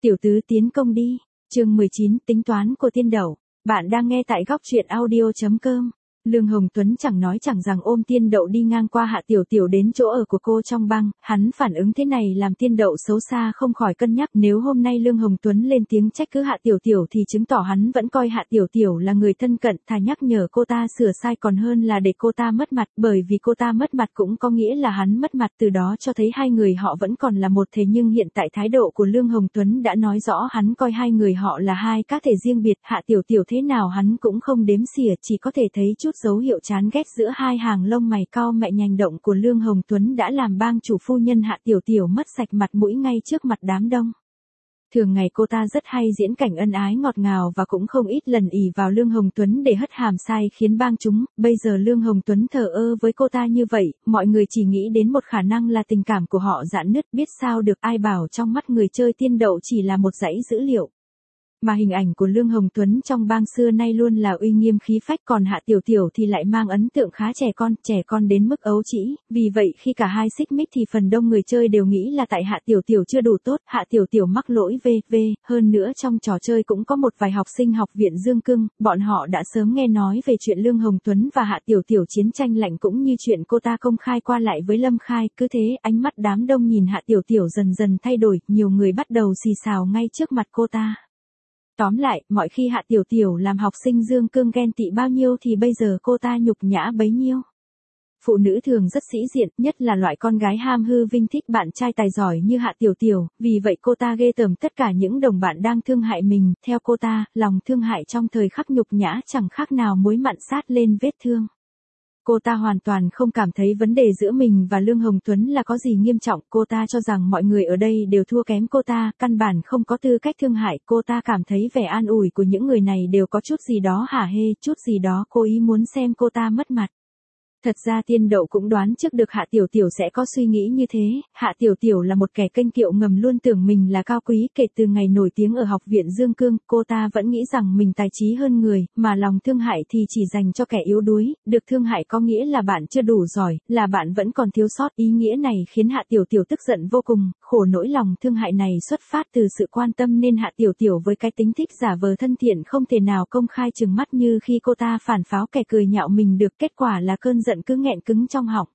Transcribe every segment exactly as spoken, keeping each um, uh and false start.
Tiểu tứ tiến công đi. Chương mười chín, tính toán của tiên đậu. Bạn đang nghe tại góc truyện audio chấm com. Lương Hồng Tuấn chẳng nói chẳng rằng ôm tiên đậu đi ngang qua Hạ Tiểu Tiểu đến chỗ ở của cô trong băng, hắn phản ứng thế này làm tiên đậu xấu xa không khỏi cân nhắc, nếu hôm nay Lương Hồng Tuấn lên tiếng trách cứ Hạ Tiểu Tiểu thì chứng tỏ hắn vẫn coi Hạ Tiểu Tiểu là người thân cận, thà nhắc nhở cô ta sửa sai còn hơn là để cô ta mất mặt, bởi vì cô ta mất mặt cũng có nghĩa là hắn mất mặt, từ đó cho thấy hai người họ vẫn còn là một thể, nhưng hiện tại thái độ của Lương Hồng Tuấn đã nói rõ hắn coi hai người họ là hai cá thể riêng biệt. Hạ Tiểu Tiểu thế nào hắn cũng không đếm xỉa, chỉ có thể thấy chút dấu hiệu chán ghét giữa hai hàng lông mày cau mẹ. Hành động của Lương Hồng Tuấn đã làm bang chủ phu nhân Hạ Tiểu Tiểu mất sạch mặt mũi ngay trước mặt đám đông. Thường ngày cô ta rất hay diễn cảnh ân ái ngọt ngào và cũng không ít lần ỷ vào Lương Hồng Tuấn để hất hàm sai khiến bang chúng, bây giờ Lương Hồng Tuấn thờ ơ với cô ta như vậy, mọi người chỉ nghĩ đến một khả năng là tình cảm của họ rạn nứt, biết sao được, ai bảo trong mắt người chơi tiên đậu chỉ là một dãy dữ liệu. Mà hình ảnh của Lương Hồng Tuấn trong bang xưa nay luôn là uy nghiêm khí phách, còn Hạ Tiểu Tiểu thì lại mang ấn tượng khá trẻ con, trẻ con đến mức ấu trĩ, vì vậy khi cả hai xích mích thì phần đông người chơi đều nghĩ là tại Hạ Tiểu Tiểu chưa đủ tốt, Hạ Tiểu Tiểu mắc lỗi vê vê, hơn nữa trong trò chơi cũng có một vài học sinh học viện Dương Cương, bọn họ đã sớm nghe nói về chuyện Lương Hồng Tuấn và Hạ Tiểu Tiểu chiến tranh lạnh cũng như chuyện cô ta công khai qua lại với Lâm Khai, cứ thế ánh mắt đám đông nhìn Hạ Tiểu Tiểu dần dần thay đổi, nhiều người bắt đầu xì xào ngay trước mặt cô ta. Tóm lại, mọi khi Hạ Tiểu Tiểu làm học sinh Dương Cương ghen tị bao nhiêu thì bây giờ cô ta nhục nhã bấy nhiêu. Phụ nữ thường rất sĩ diện, nhất là loại con gái ham hư vinh thích bạn trai tài giỏi như Hạ Tiểu Tiểu, vì vậy cô ta ghê tởm tất cả những đồng bạn đang thương hại mình, theo cô ta, lòng thương hại trong thời khắc nhục nhã chẳng khác nào muối mặn sát lên vết thương. Cô ta hoàn toàn không cảm thấy vấn đề giữa mình và Lương Hồng Tuấn là có gì nghiêm trọng, cô ta cho rằng mọi người ở đây đều thua kém cô ta, căn bản không có tư cách thương hại, cô ta cảm thấy vẻ an ủi của những người này đều có chút gì đó hả hê, chút gì đó cố ý muốn xem cô ta mất mặt. Thật ra tiên đậu cũng đoán trước được Hạ Tiểu Tiểu sẽ có suy nghĩ như thế, Hạ Tiểu Tiểu là một kẻ kênh kiệu ngầm luôn tưởng mình là cao quý, kể từ ngày nổi tiếng ở học viện Dương Cương, cô ta vẫn nghĩ rằng mình tài trí hơn người, mà lòng thương hại thì chỉ dành cho kẻ yếu đuối, được thương hại có nghĩa là bạn chưa đủ giỏi, là bạn vẫn còn thiếu sót, ý nghĩa này khiến Hạ Tiểu Tiểu tức giận vô cùng, khổ nỗi lòng thương hại này xuất phát từ sự quan tâm nên Hạ Tiểu Tiểu với cái tính thích giả vờ thân thiện không thể nào công khai trừng mắt như khi cô ta phản pháo kẻ cười nhạo mình được, kết quả là cơn giận cứ nghẹn cứng trong họng.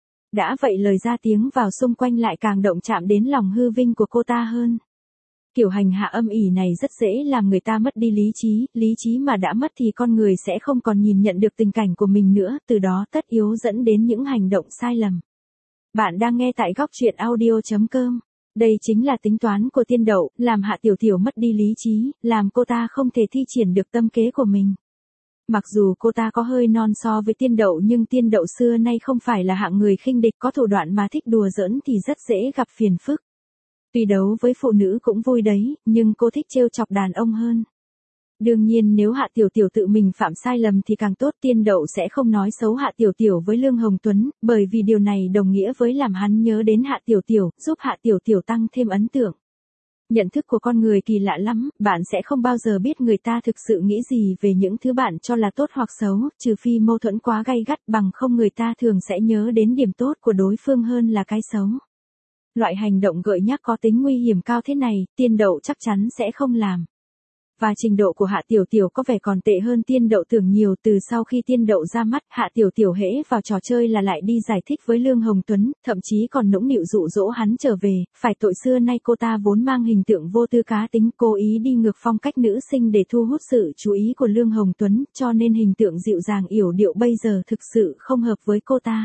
Đã vậy lời ra tiếng vào xung quanh lại càng động chạm đến lòng hư vinh của cô ta hơn. Kiểu hành hạ âm ỉ này rất dễ làm người ta mất đi lý trí, lý trí mà đã mất thì con người sẽ không còn nhìn nhận được tình cảnh của mình nữa, từ đó tất yếu dẫn đến những hành động sai lầm. Bạn đang nghe tại góc truyện audio chấm com. Đây chính là tính toán của tiên đậu, làm Hạ Tiểu Tiểu mất đi lý trí, làm cô ta không thể thi triển được tâm kế của mình. Mặc dù cô ta có hơi non so với tiên đậu nhưng tiên đậu xưa nay không phải là hạng người khinh địch, có thủ đoạn mà thích đùa giỡn thì rất dễ gặp phiền phức. Tuy đấu với phụ nữ cũng vui đấy, nhưng cô thích trêu chọc đàn ông hơn. Đương nhiên nếu Hạ Tiểu Tiểu tự mình phạm sai lầm thì càng tốt, tiên đậu sẽ không nói xấu Hạ Tiểu Tiểu với Lương Hồng Tuấn, bởi vì điều này đồng nghĩa với làm hắn nhớ đến Hạ Tiểu Tiểu, giúp Hạ Tiểu Tiểu tăng thêm ấn tượng. Nhận thức của con người kỳ lạ lắm, bạn sẽ không bao giờ biết người ta thực sự nghĩ gì về những thứ bạn cho là tốt hoặc xấu, trừ phi mâu thuẫn quá gay gắt, bằng không người ta thường sẽ nhớ đến điểm tốt của đối phương hơn là cái xấu. Loại hành động gợi nhắc có tính nguy hiểm cao thế này, tiên đậu chắc chắn sẽ không làm. Và trình độ của Hạ Tiểu Tiểu có vẻ còn tệ hơn tiên đậu tưởng nhiều, từ sau khi tiên đậu ra mắt, Hạ Tiểu Tiểu hễ vào trò chơi là lại đi giải thích với Lương Hồng Tuấn, thậm chí còn nũng nịu dụ dỗ hắn trở về, phải tội xưa nay cô ta vốn mang hình tượng vô tư cá tính, cố ý đi ngược phong cách nữ sinh để thu hút sự chú ý của Lương Hồng Tuấn, cho nên hình tượng dịu dàng yểu điệu bây giờ thực sự không hợp với cô ta.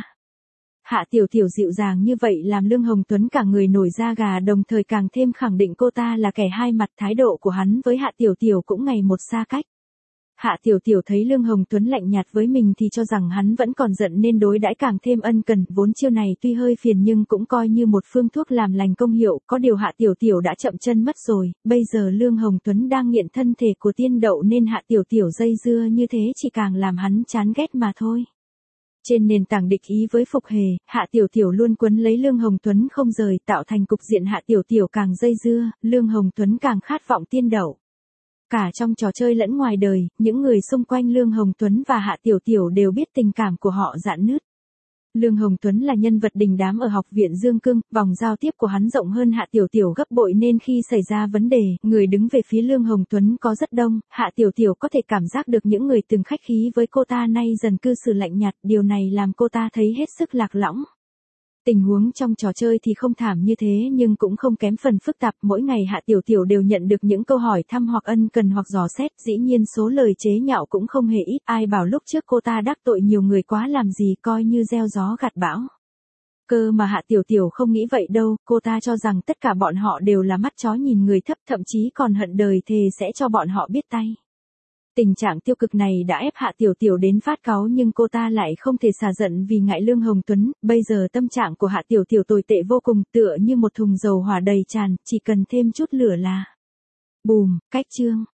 Hạ Tiểu Tiểu dịu dàng như vậy làm Lương Hồng Tuấn cả người nổi da gà, đồng thời càng thêm khẳng định cô ta là kẻ hai mặt, thái độ của hắn với Hạ Tiểu Tiểu cũng ngày một xa cách. Hạ Tiểu Tiểu thấy Lương Hồng Tuấn lạnh nhạt với mình thì cho rằng hắn vẫn còn giận nên đối đãi càng thêm ân cần, vốn chiêu này tuy hơi phiền nhưng cũng coi như một phương thuốc làm lành công hiệu, có điều Hạ Tiểu Tiểu đã chậm chân mất rồi, bây giờ Lương Hồng Tuấn đang nghiện thân thể của tiên đậu nên Hạ Tiểu Tiểu dây dưa như thế chỉ càng làm hắn chán ghét mà thôi. Trên nền tảng địch ý với Phục Hề, Hạ Tiểu Tiểu luôn quấn lấy Lương Hồng Tuấn không rời, tạo thành cục diện Hạ Tiểu Tiểu càng dây dưa, Lương Hồng Tuấn càng khát vọng tiên đậu. Cả trong trò chơi lẫn ngoài đời, những người xung quanh Lương Hồng Tuấn và Hạ Tiểu Tiểu đều biết tình cảm của họ rạn nứt. Lương Hồng Tuấn là nhân vật đình đám ở học viện Dương Cương, vòng giao tiếp của hắn rộng hơn Hạ Tiểu Tiểu gấp bội nên khi xảy ra vấn đề, người đứng về phía Lương Hồng Tuấn có rất đông, Hạ Tiểu Tiểu có thể cảm giác được những người từng khách khí với cô ta nay dần cư xử lạnh nhạt, điều này làm cô ta thấy hết sức lạc lõng. Tình huống trong trò chơi thì không thảm như thế nhưng cũng không kém phần phức tạp, mỗi ngày Hạ Tiểu Tiểu đều nhận được những câu hỏi thăm hoặc ân cần hoặc dò xét, dĩ nhiên số lời chế nhạo cũng không hề ít, ai bảo lúc trước cô ta đắc tội nhiều người quá làm gì, coi như gieo gió gặt bão. Cơ mà Hạ Tiểu Tiểu không nghĩ vậy đâu, cô ta cho rằng tất cả bọn họ đều là mắt chó nhìn người thấp, thậm chí còn hận đời thề sẽ cho bọn họ biết tay. Tình trạng tiêu cực này đã ép Hạ Tiểu Tiểu đến phát cáu nhưng cô ta lại không thể xả giận vì ngại Lương Hồng Tuấn, bây giờ tâm trạng của Hạ Tiểu Tiểu tồi tệ vô cùng, tựa như một thùng dầu hỏa đầy tràn, chỉ cần thêm chút lửa là bùm, cách chương.